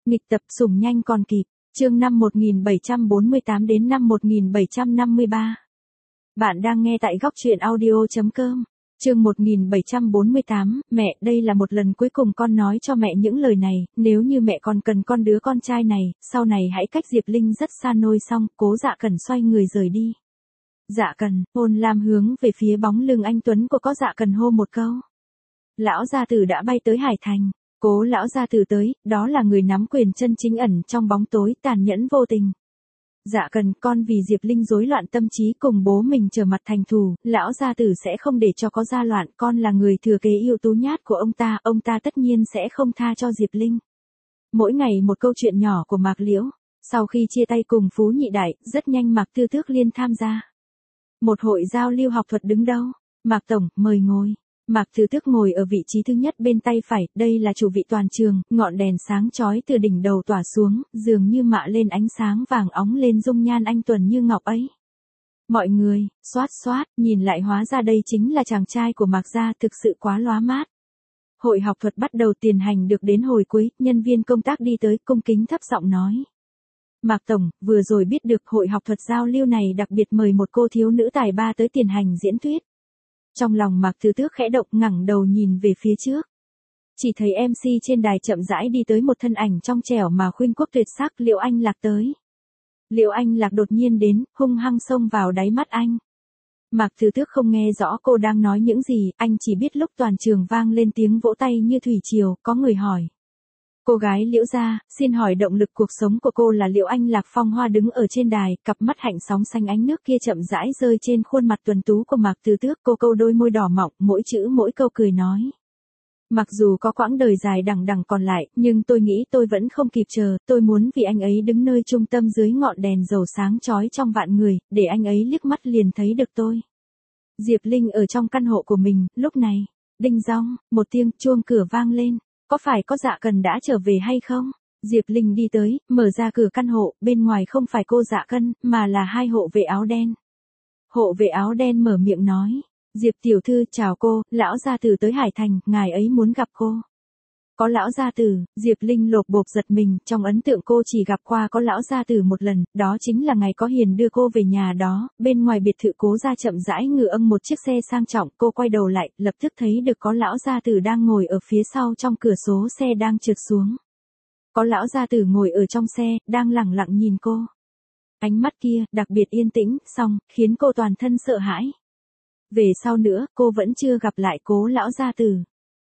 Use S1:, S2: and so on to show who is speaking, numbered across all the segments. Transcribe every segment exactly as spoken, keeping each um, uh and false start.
S1: Nghịch tập sủng nhanh còn kịp, chương năm một nghìn bảy trăm bốn mươi tám đến năm một nghìn bảy trăm năm mươi ba. Bạn đang nghe tại góc truyện audio chấm com. Chương một nghìn bảy trăm bốn mươi tám, mẹ, đây là một lần cuối cùng con nói cho mẹ những lời này, nếu như mẹ còn cần con đứa con trai này, sau này hãy cách Diệp Linh rất xa. Nôi xong, Cố Dạ Cần xoay người rời đi. Dạ Cần, Ôn Lam hướng về phía bóng lưng anh tuấn của Có Dạ Cần hô một câu. Lão gia tử đã bay tới Hải Thành. Cố lão gia tử tới, đó là người nắm quyền chân chính ẩn trong bóng tối, tàn nhẫn vô tình. Dạ Cần, con vì Diệp Linh rối loạn tâm trí cùng bố mình trở mặt thành thù, lão gia tử sẽ không để cho có gia loạn, con là người thừa kế ưu tú nhát của ông ta, ông ta tất nhiên sẽ không tha cho Diệp Linh. Mỗi ngày một câu chuyện nhỏ của Mạc Liễu. Sau khi chia tay cùng Phú Nhị Đại, rất nhanh Mạc Tư Tước Liên tham gia một hội giao lưu học thuật đứng đâu. Mạc tổng, mời ngồi. Mạc Tư Tước ngồi ở vị trí thứ nhất bên tay phải, đây là chủ vị toàn trường, ngọn đèn sáng chói từ đỉnh đầu tỏa xuống, dường như mạ lên ánh sáng vàng óng lên dung nhan anh tuấn như ngọc ấy. Mọi người, xoát xoát, nhìn lại hóa ra đây chính là chàng trai của Mạc gia, thực sự quá lóa mát. Hội học thuật bắt đầu tiền hành được đến hồi cuối, nhân viên công tác đi tới cung kính thấp giọng nói. Mạc tổng, vừa rồi biết được hội học thuật giao lưu này đặc biệt mời một cô thiếu nữ tài ba tới tiền hành diễn thuyết. Trong lòng Mạc Tư Tước khẽ động, ngẩng đầu nhìn về phía trước. Chỉ thấy em xê trên đài chậm rãi đi tới một thân ảnh trong trẻo mà khuynh quốc tuyệt sắc, Liễu Anh Lạc tới. Liễu Anh Lạc đột nhiên đến, hung hăng xông vào đáy mắt anh. Mạc Tư Tước không nghe rõ cô đang nói những gì, anh chỉ biết lúc toàn trường vang lên tiếng vỗ tay như thủy triều, có người hỏi. Cô gái Liễu gia, xin hỏi động lực cuộc sống của cô là Liễu Anh Lạc phong hoa đứng ở trên đài, cặp mắt hạnh sóng xanh ánh nước kia chậm rãi rơi trên khuôn mặt tuấn tú của Mạc Tư Tước, cô câu đôi môi đỏ mọng, mỗi chữ mỗi câu cười nói. Mặc dù có quãng đời dài đằng đằng còn lại, nhưng tôi nghĩ tôi vẫn không kịp chờ, tôi muốn vì anh ấy đứng nơi trung tâm dưới ngọn đèn dầu sáng chói trong vạn người, để anh ấy liếc mắt liền thấy được tôi. Diệp Linh ở trong căn hộ của mình, lúc này, đinh dong, một tiếng chuông cửa vang lên. Có phải Có Dạ Cần đã trở về hay không? Diệp Linh đi tới, mở ra cửa căn hộ, bên ngoài không phải cô Dạ Cần, mà là hai hộ vệ áo đen. Hộ vệ áo đen mở miệng nói. Diệp tiểu thư, chào cô, lão gia tử tới Hải Thành, ngài ấy muốn gặp cô. Có lão gia tử, Diệp Linh lột bột giật mình, trong ấn tượng cô chỉ gặp qua có lão gia tử một lần, đó chính là ngày có Hiền đưa cô về nhà đó, bên ngoài biệt thự Cố gia chậm rãi ngự âm một chiếc xe sang trọng, cô quay đầu lại, lập tức thấy được có lão gia tử đang ngồi ở phía sau trong cửa sổ xe đang trượt xuống. Có lão gia tử ngồi ở trong xe, đang lẳng lặng nhìn cô. Ánh mắt kia, đặc biệt yên tĩnh, song, khiến cô toàn thân sợ hãi. Về sau nữa, cô vẫn chưa gặp lại Cố lão gia tử.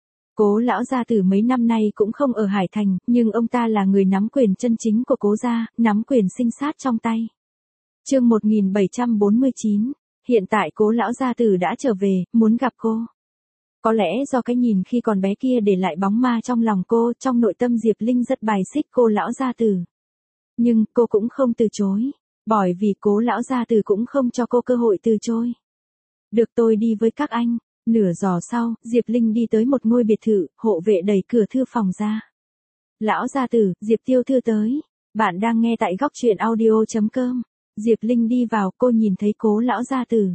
S1: Cố lão gia tử mấy năm nay cũng không ở Hải Thành, nhưng ông ta là người nắm quyền chân chính của Cố gia, nắm quyền sinh sát trong tay. Chương một nghìn bảy trăm bốn mươi chín, hiện tại Cố lão gia tử đã trở về, muốn gặp cô. Có lẽ do cái nhìn khi còn bé kia để lại bóng ma trong lòng cô, trong nội tâm Diệp Linh rất bài xích cô lão gia tử. Nhưng cô cũng không từ chối, bởi vì Cố lão gia tử cũng không cho cô cơ hội từ chối. Được, tôi đi với các anh. Nửa giờ sau, Diệp Linh đi tới một ngôi biệt thự, hộ vệ đẩy cửa thư phòng ra. Lão gia tử, Diệp tiểu thư tới. Bạn đang nghe tại góc truyện audio chấm com. Diệp Linh đi vào, cô nhìn thấy Cố lão gia tử.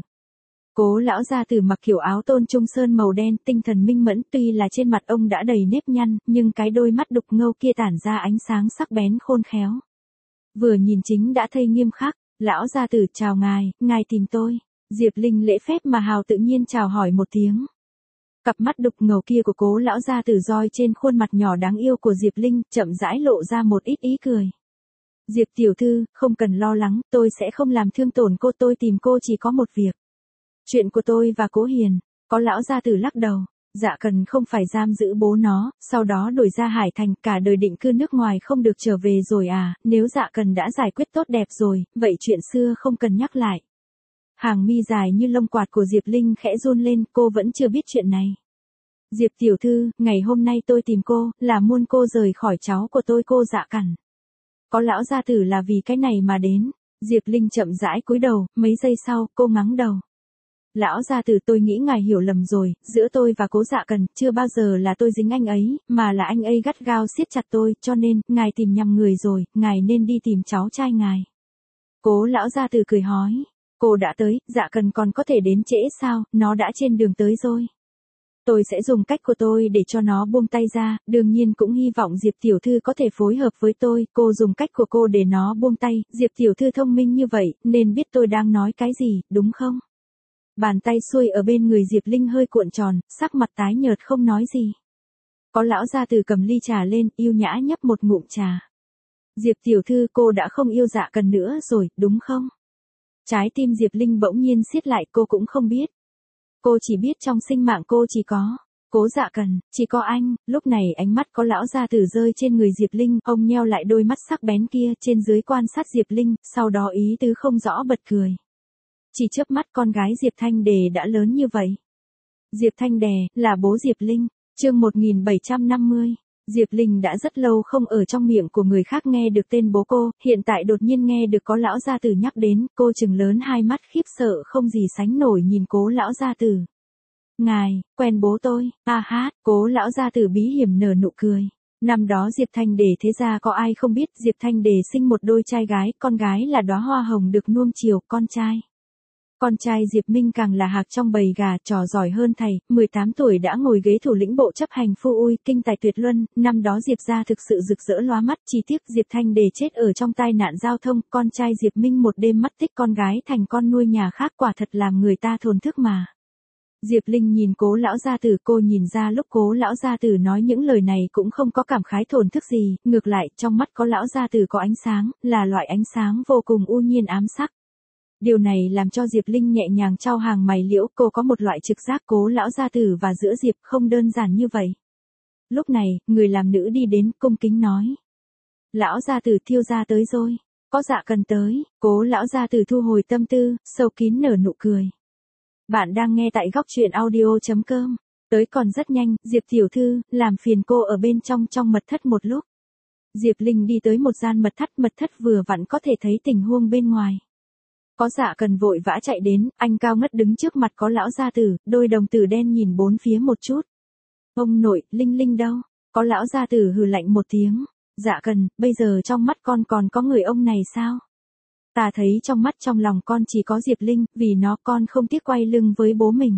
S1: Cố lão gia tử mặc kiểu áo tôn trung sơn màu đen, tinh thần minh mẫn, tuy là trên mặt ông đã đầy nếp nhăn, nhưng cái đôi mắt đục ngầu kia tản ra ánh sáng sắc bén khôn khéo. Vừa nhìn chính đã thấy nghiêm khắc. Lão gia tử, chào ngài, ngài tìm tôi. Diệp Linh lễ phép mà hào tự nhiên chào hỏi một tiếng. Cặp mắt đục ngầu kia của Cố lão gia tử roi trên khuôn mặt nhỏ đáng yêu của Diệp Linh, chậm rãi lộ ra một ít ý cười. Diệp tiểu thư, không cần lo lắng, tôi sẽ không làm thương tổn cô, tôi tìm cô chỉ có một việc. Chuyện của tôi và Cố Hiền. Có lão gia tử lắc đầu. Dạ Cần không phải giam giữ bố nó, sau đó đổi ra Hải Thành, cả đời định cư nước ngoài không được trở về rồi à, nếu Dạ Cần đã giải quyết tốt đẹp rồi, vậy chuyện xưa không cần nhắc lại. Hàng mi dài như lông quạt của Diệp Linh khẽ run lên, cô vẫn chưa biết chuyện này. Diệp tiểu thư, ngày hôm nay tôi tìm cô, là muốn cô rời khỏi cháu của tôi, cô Dạ Cẩn. Có lão gia tử là vì cái này mà đến. Diệp Linh chậm rãi cúi đầu, mấy giây sau, cô ngắng đầu. Lão gia tử, tôi nghĩ ngài hiểu lầm rồi, giữa tôi và Cố Dạ Cẩn, chưa bao giờ là tôi dính anh ấy, mà là anh ấy gắt gao siết chặt tôi, cho nên, ngài tìm nhầm người rồi, ngài nên đi tìm cháu trai ngài. Cố lão gia tử cười hói. Cô đã tới, Dạ Cần còn có thể đến trễ sao, nó đã trên đường tới rồi. Tôi sẽ dùng cách của tôi để cho nó buông tay ra, đương nhiên cũng hy vọng Diệp tiểu thư có thể phối hợp với tôi, cô dùng cách của cô để nó buông tay, Diệp tiểu thư thông minh như vậy, nên biết tôi đang nói cái gì, đúng không? Bàn tay xuôi ở bên người Diệp Linh hơi cuộn tròn, sắc mặt tái nhợt không nói gì. Có lão gia tử cầm ly trà lên, yêu nhã nhấp một ngụm trà. Diệp tiểu thư, cô đã không yêu Dạ Cần nữa rồi, đúng không? Trái tim Diệp Linh bỗng nhiên siết lại, cô cũng không biết. Cô chỉ biết trong sinh mạng cô chỉ có Cố Dạ Cần, chỉ có anh. Lúc này ánh mắt có lão gia tử rơi trên người Diệp Linh, ông nheo lại đôi mắt sắc bén kia, trên dưới quan sát Diệp Linh, sau đó ý tứ không rõ bật cười. Chỉ chớp mắt con gái Diệp Thanh Đề đã lớn như vậy. Diệp Thanh Đề, là bố Diệp Linh. Chương một nghìn bảy trăm năm mươi. Diệp Linh đã rất lâu không ở trong miệng của người khác nghe được tên bố cô, hiện tại đột nhiên nghe được có lão gia tử nhắc đến, cô trừng lớn hai mắt khiếp sợ không gì sánh nổi nhìn Cố lão gia tử. Ngài, quen bố tôi, a hát, Cố lão gia tử bí hiểm nở nụ cười. Năm đó Diệp Thanh Đề thế ra có ai không biết, Diệp Thanh Đề sinh một đôi trai gái, con gái là đóa hoa hồng được nuông chiều, con trai. Con trai Diệp Minh càng là hạc trong bầy gà, trò giỏi hơn thầy, mười tám tuổi đã ngồi ghế thủ lĩnh bộ chấp hành phu ui, kinh tài tuyệt luân, năm đó Diệp gia thực sự rực rỡ lóa mắt, chi tiết Diệp Thanh Đề chết ở trong tai nạn giao thông, con trai Diệp Minh một đêm mất tích, con gái thành con nuôi nhà khác, quả thật làm người ta thổn thức mà. Diệp Linh nhìn Cố lão gia tử, cô nhìn ra lúc Cố lão gia tử nói những lời này cũng không có cảm khái thổn thức gì, ngược lại, trong mắt có lão gia tử có ánh sáng, là loại ánh sáng vô cùng u nhiên ám sắc. Điều này làm cho Diệp Linh nhẹ nhàng chau hàng mày liễu, cô có một loại trực giác Cố lão gia tử và giữa Diệp không đơn giản như vậy. Lúc này, người làm nữ đi đến, cung kính nói. Lão gia tử, Thiêu gia tới rồi, có Dạ Cần tới. Cố lão gia tử thu hồi tâm tư, sâu kín nở nụ cười. Bạn đang nghe tại góc truyện audio chấm com. Tới còn rất nhanh, Diệp tiểu thư, làm phiền cô ở bên trong trong mật thất một lúc. Diệp Linh đi tới một gian mật thất, mật thất vừa vặn có thể thấy tình huống bên ngoài. Có Dạ Cần vội vã chạy đến, anh cao ngất đứng trước mặt có lão gia tử, đôi đồng tử đen nhìn bốn phía một chút. Ông nội, Linh Linh đâu? Có lão gia tử hừ lạnh một tiếng. Dạ Cần, bây giờ trong mắt con còn có người ông này sao? Ta thấy trong mắt trong lòng con chỉ có Diệp Linh, vì nó con không tiếc quay lưng với bố mình.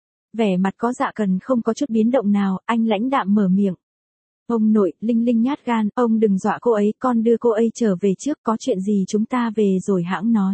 S1: Vẻ mặt có Dạ Cần không có chút biến động nào, anh lãnh đạm mở miệng. Ông nội, Linh Linh nhát gan, ông đừng dọa cô ấy, con đưa cô ấy trở về trước, có chuyện gì chúng ta về rồi hãng nói.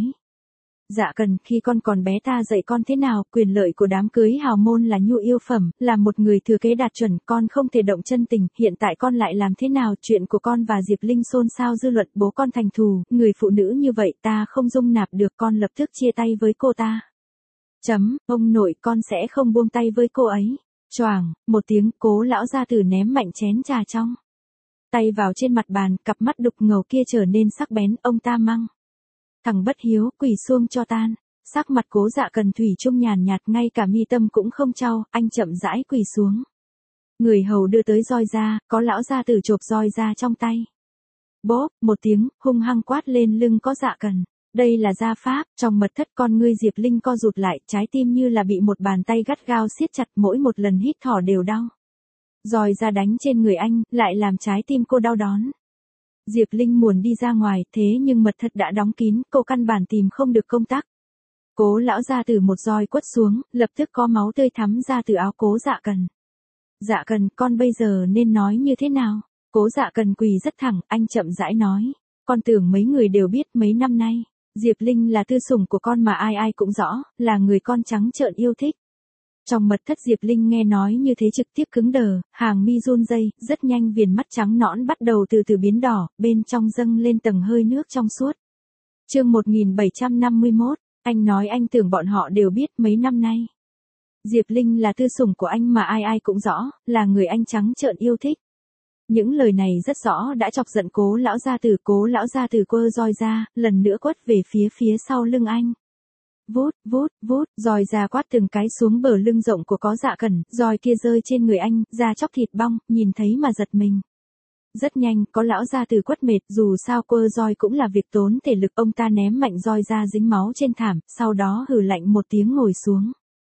S1: Dạ Cần, khi con còn bé ta dạy con thế nào, quyền lợi của đám cưới hào môn là nhu yêu phẩm, là một người thừa kế đạt chuẩn, con không thể động chân tình, hiện tại con lại làm thế nào, chuyện của con và Diệp Linh xôn xao dư luận, bố con thành thù, người phụ nữ như vậy ta không dung nạp được, con lập tức chia tay với cô ta. Chấm, ông nội, con sẽ không buông tay với cô ấy. Choàng, một tiếng, Cố lão gia tử ném mạnh chén trà trong tay vào trên mặt bàn, cặp mắt đục ngầu kia trở nên sắc bén, ông ta mắng. Thằng bất hiếu, quỳ xuống cho tan. Sắc mặt Cố Dạ Cần thủy chung nhàn nhạt, ngay cả mi tâm cũng không trao, anh chậm rãi quỳ xuống. Người hầu đưa tới roi ra, có lão gia tử chộp roi ra trong tay. Bốp, một tiếng, hung hăng quát lên lưng có Dạ Cần. Đây là gia pháp, trong mật thất con ngươi Diệp Linh co rụt lại, trái tim như là bị một bàn tay gắt gao siết chặt, mỗi một lần hít thở đều đau. Roi ra đánh trên người anh, lại làm trái tim cô đau đớn. Diệp Linh muốn đi ra ngoài, thế nhưng mật thất đã đóng kín, cô căn bản tìm không được công tắc. Cố lão gia tử một roi quất xuống, lập tức có máu tươi thắm ra từ áo Cố Dạ Cần. Dạ Cần, con bây giờ nên nói như thế nào? Cố Dạ Cần quỳ rất thẳng, anh chậm rãi nói. Con tưởng mấy người đều biết mấy năm nay, Diệp Linh là tư sủng của con mà ai ai cũng rõ, là người con trắng trợn yêu thích. Trong mật thất Diệp Linh nghe nói như thế trực tiếp cứng đờ, hàng mi run rẩy, rất nhanh viền mắt trắng nõn bắt đầu từ từ biến đỏ, bên trong dâng lên tầng hơi nước trong suốt. Chương một nghìn bảy trăm năm mươi mốt, anh nói anh tưởng bọn họ đều biết mấy năm nay. Diệp Linh là tư sủng của anh mà ai ai cũng rõ, là người anh trắng trợn yêu thích. Những lời này rất rõ đã chọc giận Cố lão gia tử, Cố lão gia tử quơ roi ra, lần nữa quất về phía phía sau lưng anh. Vút, vút, vút, roi ra quát từng cái xuống bờ lưng rộng của có Dạ Cần, roi kia rơi trên người anh, da chóc thịt bong, nhìn thấy mà giật mình. Rất nhanh, có lão gia tử quất mệt, dù sao quơ roi cũng là việc tốn thể lực, ông ta ném mạnh roi ra dính máu trên thảm, sau đó hừ lạnh một tiếng ngồi xuống.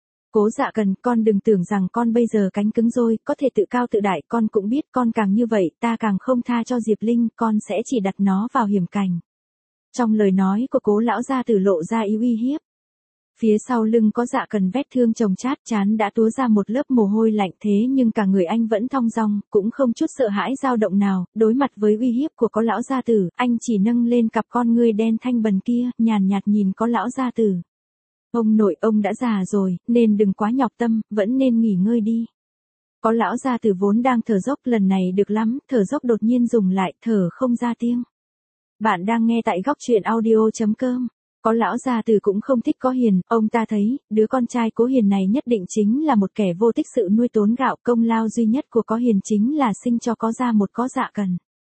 S1: Cố Dạ Cần, con đừng tưởng rằng con bây giờ cánh cứng rồi, có thể tự cao tự đại, con cũng biết con càng như vậy, ta càng không tha cho Diệp Linh, con sẽ chỉ đặt nó vào hiểm cảnh. Trong lời nói của Cố lão gia tử lộ ra ý uy hiếp. Phía sau lưng có Dạ Cần vết thương chồng chát, trán đã túa ra một lớp mồ hôi lạnh, thế nhưng cả người anh vẫn thong dong, cũng không chút sợ hãi dao động nào, đối mặt với uy hiếp của có lão gia tử, anh chỉ nâng lên cặp con ngươi đen thanh bần kia, nhàn nhạt nhìn có lão gia tử. Ông nội, ông đã già rồi, nên đừng quá nhọc tâm, vẫn nên nghỉ ngơi đi. Có lão gia tử vốn đang thở dốc, lần này được lắm, thở dốc đột nhiên dừng lại, thở không ra tiếng. Bạn đang nghe tại góc truyện audio chấm com. Có lão gia tử cũng không thích Có Hiền, ông ta thấy, đứa con trai Cố Hiền này nhất định chính là một kẻ vô tích sự nuôi tốn gạo, công lao duy nhất của Có Hiền chính là sinh cho Có Gia một Có Dạ Cần.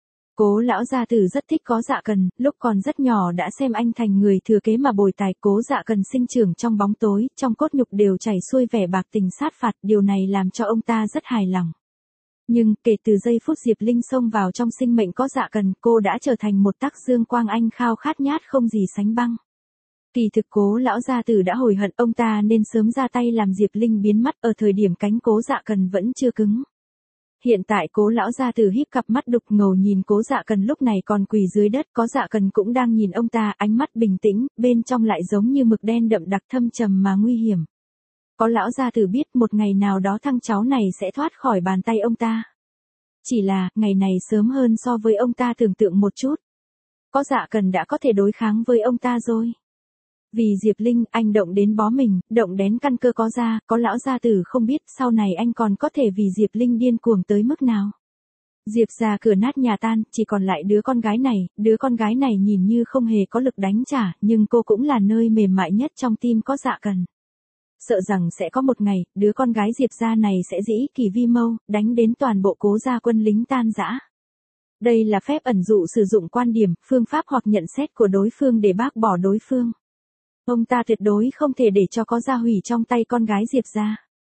S1: Cố lão gia tử rất thích Có Dạ Cần, lúc còn rất nhỏ đã xem anh thành người thừa kế mà bồi tài. Cố Dạ Cần sinh trưởng trong bóng tối, trong cốt nhục đều chảy xuôi vẻ bạc tình sát phạt, điều này làm cho ông ta rất hài lòng. Nhưng, kể từ giây phút Diệp Linh xông vào trong sinh mệnh Có Dạ Cần, cô đã trở thành một tắc dương quang anh khao khát nhát không gì sánh bằng. Kỳ thực Cố lão gia tử đã hối hận, ông ta nên sớm ra tay làm Diệp Linh biến mất ở thời điểm cánh Cố Dạ Cần vẫn chưa cứng. Hiện tại Cố lão gia tử híp cặp mắt đục ngầu nhìn Cố Dạ Cần lúc này còn quỳ dưới đất, Có Dạ Cần cũng đang nhìn ông ta, ánh mắt bình tĩnh, bên trong lại giống như mực đen đậm đặc thâm trầm mà nguy hiểm. Có lão gia tử biết một ngày nào đó thằng cháu này sẽ thoát khỏi bàn tay ông ta. Chỉ là, ngày này sớm hơn so với ông ta tưởng tượng một chút. Có Dạ Cần đã có thể đối kháng với ông ta rồi. Vì Diệp Linh, anh động đến bó mình, động đến căn cơ Có Gia, có lão gia tử không biết sau này anh còn có thể vì Diệp Linh điên cuồng tới mức nào. Diệp gia cửa nát nhà tan, chỉ còn lại đứa con gái này, đứa con gái này nhìn như không hề có lực đánh trả, nhưng cô cũng là nơi mềm mại nhất trong tim Có Dạ Cần. Sợ rằng sẽ có một ngày, đứa con gái Diệp gia này sẽ dĩ kỳ vi mâu, đánh đến toàn bộ Cố gia quân lính tan rã. Đây là phép ẩn dụ sử dụng quan điểm, phương pháp hoặc nhận xét của đối phương để bác bỏ đối phương. Ông ta tuyệt đối không thể để cho Có Gia hủy trong tay con gái Diệp gia.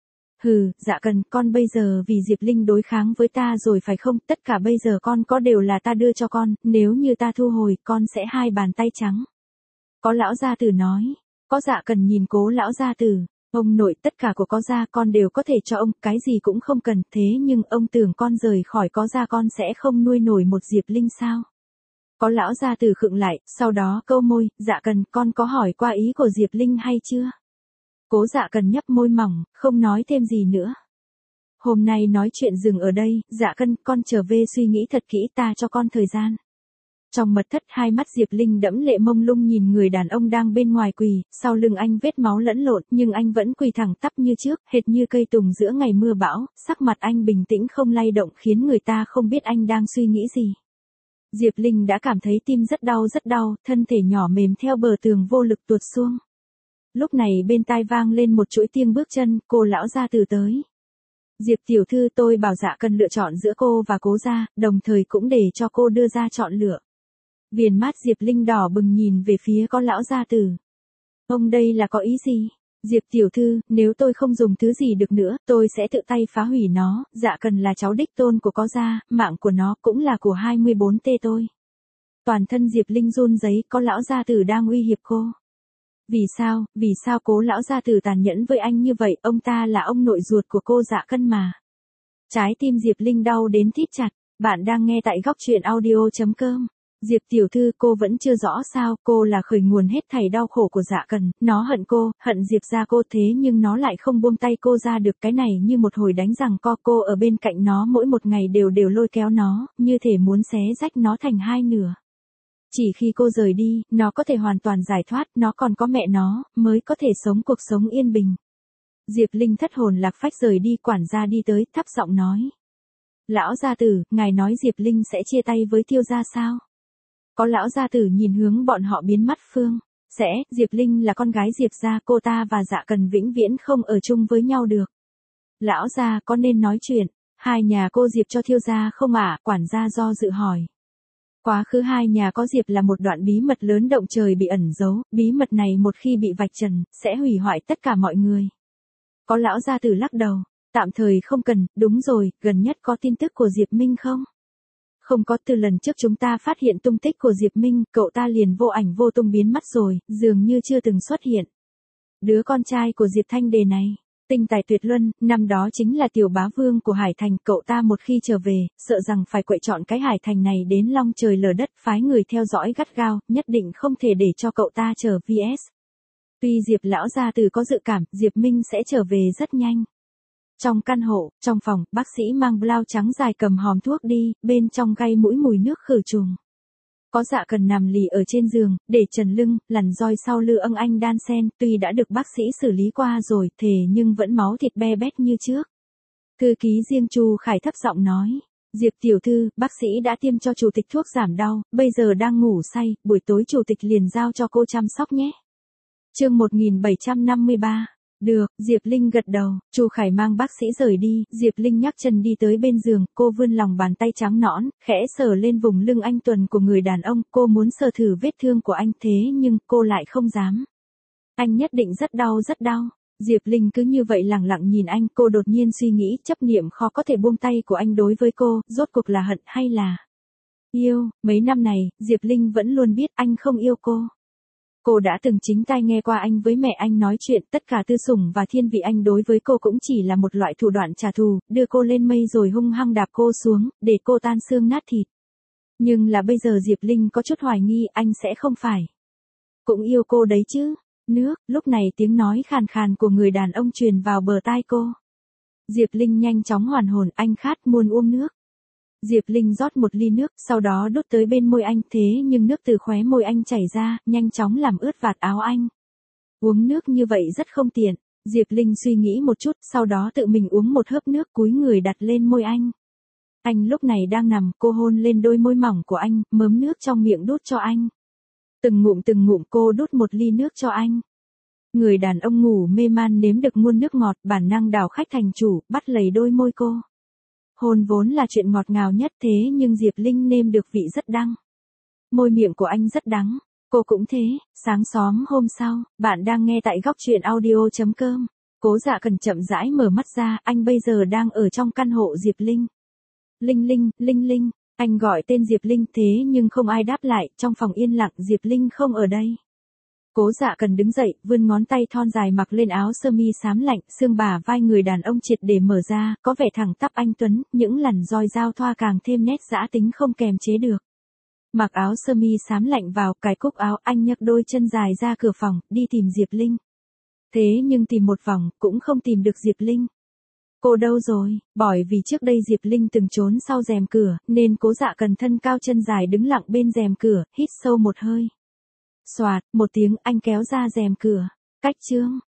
S1: Hừ, Dạ Cần, con bây giờ vì Diệp Linh đối kháng với ta rồi phải không? Tất cả bây giờ con có đều là ta đưa cho con, nếu như ta thu hồi, con sẽ hai bàn tay trắng. Có lão gia tử nói. Có Dạ Cần nhìn Cố lão gia tử. Ông nội, tất cả của Có Gia con đều có thể cho ông, cái gì cũng không cần, thế nhưng ông tưởng con rời khỏi Có Gia con sẽ không nuôi nổi một Diệp Linh sao? Có lão gia tử khựng lại, sau đó câu môi, Dạ Cần, con có hỏi qua ý của Diệp Linh hay chưa? Cố Dạ Cần nhấp môi mỏng, không nói thêm gì nữa. Hôm nay nói chuyện dừng ở đây, Dạ Cần, con trở về suy nghĩ thật kỹ, ta cho con thời gian. Trong mật thất, hai mắt Diệp Linh đẫm lệ mông lung nhìn người đàn ông đang bên ngoài quỳ, sau lưng anh vết máu lẫn lộn, nhưng anh vẫn quỳ thẳng tắp như trước, hệt như cây tùng giữa ngày mưa bão, sắc mặt anh bình tĩnh không lay động khiến người ta không biết anh đang suy nghĩ gì. Diệp Linh đã cảm thấy tim rất đau rất đau, thân thể nhỏ mềm theo bờ tường vô lực tuột xuống. Lúc này bên tai vang lên một chuỗi tiếng bước chân, cô lão gia tử tới. Diệp tiểu thư, tôi bảo Dạ Cần lựa chọn giữa cô và Cố Gia, đồng thời cũng để cho cô đưa ra chọn lựa. Viền mắt Diệp Linh đỏ bừng nhìn về phía có lão gia tử. Ông đây là có ý gì? Diệp tiểu thư, nếu tôi không dùng thứ gì được nữa, tôi sẽ tự tay phá hủy nó. Dạ Cần là cháu đích tôn của Có Gia, mạng của nó cũng là của hai mươi bốn T tôi. Toàn thân Diệp Linh run rẩy, có lão gia tử đang uy hiếp cô. Vì sao, vì sao Cố lão gia tử tàn nhẫn với anh như vậy, ông ta là ông nội ruột của cô Dạ Cần mà. Trái tim Diệp Linh đau đến thít chặt, bạn đang nghe tại góc truyện audio chấm com. Diệp tiểu thư, cô vẫn chưa rõ sao, cô là khởi nguồn hết thảy đau khổ của Dạ Cần, nó hận cô, hận Diệp gia cô, thế nhưng nó lại không buông tay cô ra được, cái này như một hồi đánh giằng co, cô ở bên cạnh nó mỗi một ngày đều đều lôi kéo nó, như thể muốn xé rách nó thành hai nửa. Chỉ khi cô rời đi, nó có thể hoàn toàn giải thoát, nó còn có mẹ nó, mới có thể sống cuộc sống yên bình. Diệp Linh thất hồn lạc phách rời đi, quản gia đi tới, thấp giọng nói. Lão gia tử, ngài nói Diệp Linh sẽ chia tay với Tiêu gia sao? Có lão gia tử nhìn hướng bọn họ biến mất phương. Sẽ, Diệp Linh là con gái Diệp gia, cô ta và Dạ Cần vĩnh viễn không ở chung với nhau được. Lão gia có nên nói chuyện, hai nhà cô Diệp cho Tiêu gia không ạ? Quản gia do dự hỏi. Quá khứ hai nhà có Diệp là một đoạn bí mật lớn động trời bị ẩn giấu, bí mật này một khi bị vạch trần, sẽ hủy hoại tất cả mọi người. Có lão gia tử lắc đầu, tạm thời không cần, đúng rồi, gần nhất có tin tức của Diệp Minh không? Không có, từ lần trước chúng ta phát hiện tung tích của Diệp Minh, cậu ta liền vô ảnh vô tung biến mất rồi, dường như chưa từng xuất hiện. Đứa con trai của Diệp Thanh Đề này, tinh tài tuyệt luân, năm đó chính là tiểu bá vương của Hải Thành, cậu ta một khi trở về, sợ rằng phải quậy trọn cái Hải Thành này đến long trời lở đất, phái người theo dõi gắt gao, nhất định không thể để cho cậu ta trở vs. Tuy Diệp lão gia tử có dự cảm Diệp Minh sẽ trở về rất nhanh. Trong căn hộ, trong phòng, bác sĩ mang blau trắng dài cầm hòm thuốc đi, bên trong gây mũi mùi nước khử trùng. Có Dạ Cần nằm lì ở trên giường, để trần lưng, lằn roi sau lưng âng anh đan sen, tuy đã được bác sĩ xử lý qua rồi, thề nhưng vẫn máu thịt be bét như trước. Thư ký riêng Chu Khải thấp giọng nói, Diệp tiểu thư, bác sĩ đã tiêm cho chủ tịch thuốc giảm đau, bây giờ đang ngủ say, buổi tối chủ tịch liền giao cho cô chăm sóc nhé. Chương một nghìn bảy trăm năm mươi ba. Được, Diệp Linh gật đầu, Chu Khải mang bác sĩ rời đi, Diệp Linh nhắc chân đi tới bên giường, cô vươn lòng bàn tay trắng nõn, khẽ sờ lên vùng lưng anh tuần của người đàn ông, cô muốn sờ thử vết thương của anh thế nhưng cô lại không dám. Anh nhất định rất đau rất đau. Diệp Linh cứ như vậy lặng lặng nhìn anh, cô đột nhiên suy nghĩ chấp niệm khó có thể buông tay của anh đối với cô, rốt cuộc là hận hay là yêu, mấy năm này, Diệp Linh vẫn luôn biết anh không yêu cô. Cô đã từng chính tai nghe qua anh với mẹ anh nói chuyện, tất cả tư sủng và thiên vị anh đối với cô cũng chỉ là một loại thủ đoạn trả thù, đưa cô lên mây rồi hung hăng đạp cô xuống, để cô tan xương nát thịt. Nhưng là bây giờ Diệp Linh có chút hoài nghi anh sẽ không phải cũng yêu cô đấy chứ. Nước, lúc này tiếng nói khàn khàn của người đàn ông truyền vào bờ tai cô. Diệp Linh nhanh chóng hoàn hồn, anh khát muốn uống nước. Diệp Linh rót một ly nước, sau đó đút tới bên môi anh, thế nhưng nước từ khóe môi anh chảy ra, nhanh chóng làm ướt vạt áo anh. Uống nước như vậy rất không tiện. Diệp Linh suy nghĩ một chút, sau đó tự mình uống một hớp nước, cúi người đặt lên môi anh. Anh lúc này đang nằm, cô hôn lên đôi môi mỏng của anh, mớm nước trong miệng đút cho anh. Từng ngụm từng ngụm cô đút một ly nước cho anh. Người đàn ông ngủ mê man nếm được muôn nước ngọt, bản năng đảo khách thành chủ, bắt lấy đôi môi cô. Hôn vốn là chuyện ngọt ngào nhất thế nhưng Diệp Linh nêm được vị rất đắng. Môi miệng của anh rất đắng, cô cũng thế. Sáng sớm hôm sau, bạn đang nghe tại góc truyện audio chấm com. Cố Dạ Cần chậm rãi mở mắt ra, anh bây giờ đang ở trong căn hộ Diệp Linh. Linh Linh, Linh Linh, anh gọi tên Diệp Linh thế nhưng không ai đáp lại, trong phòng yên lặng, Diệp Linh không ở đây. Cố Dạ Cần đứng dậy, vươn ngón tay thon dài mặc lên áo sơ mi xám lạnh, xương bả vai người đàn ông triệt để mở ra, có vẻ thẳng tắp anh tuấn, những lằn roi giao thoa càng thêm nét dã tính không kềm chế được. Mặc áo sơ mi xám lạnh vào, cài cúc áo, anh nhấc đôi chân dài ra cửa phòng, đi tìm Diệp Linh. Thế nhưng tìm một vòng, cũng không tìm được Diệp Linh. Cô đâu rồi? Bởi vì trước đây Diệp Linh từng trốn sau rèm cửa, nên Cố Dạ Cần thân cao chân dài đứng lặng bên rèm cửa, hít sâu một hơi. Soạt, một tiếng, anh kéo ra rèm cửa. Cách chương,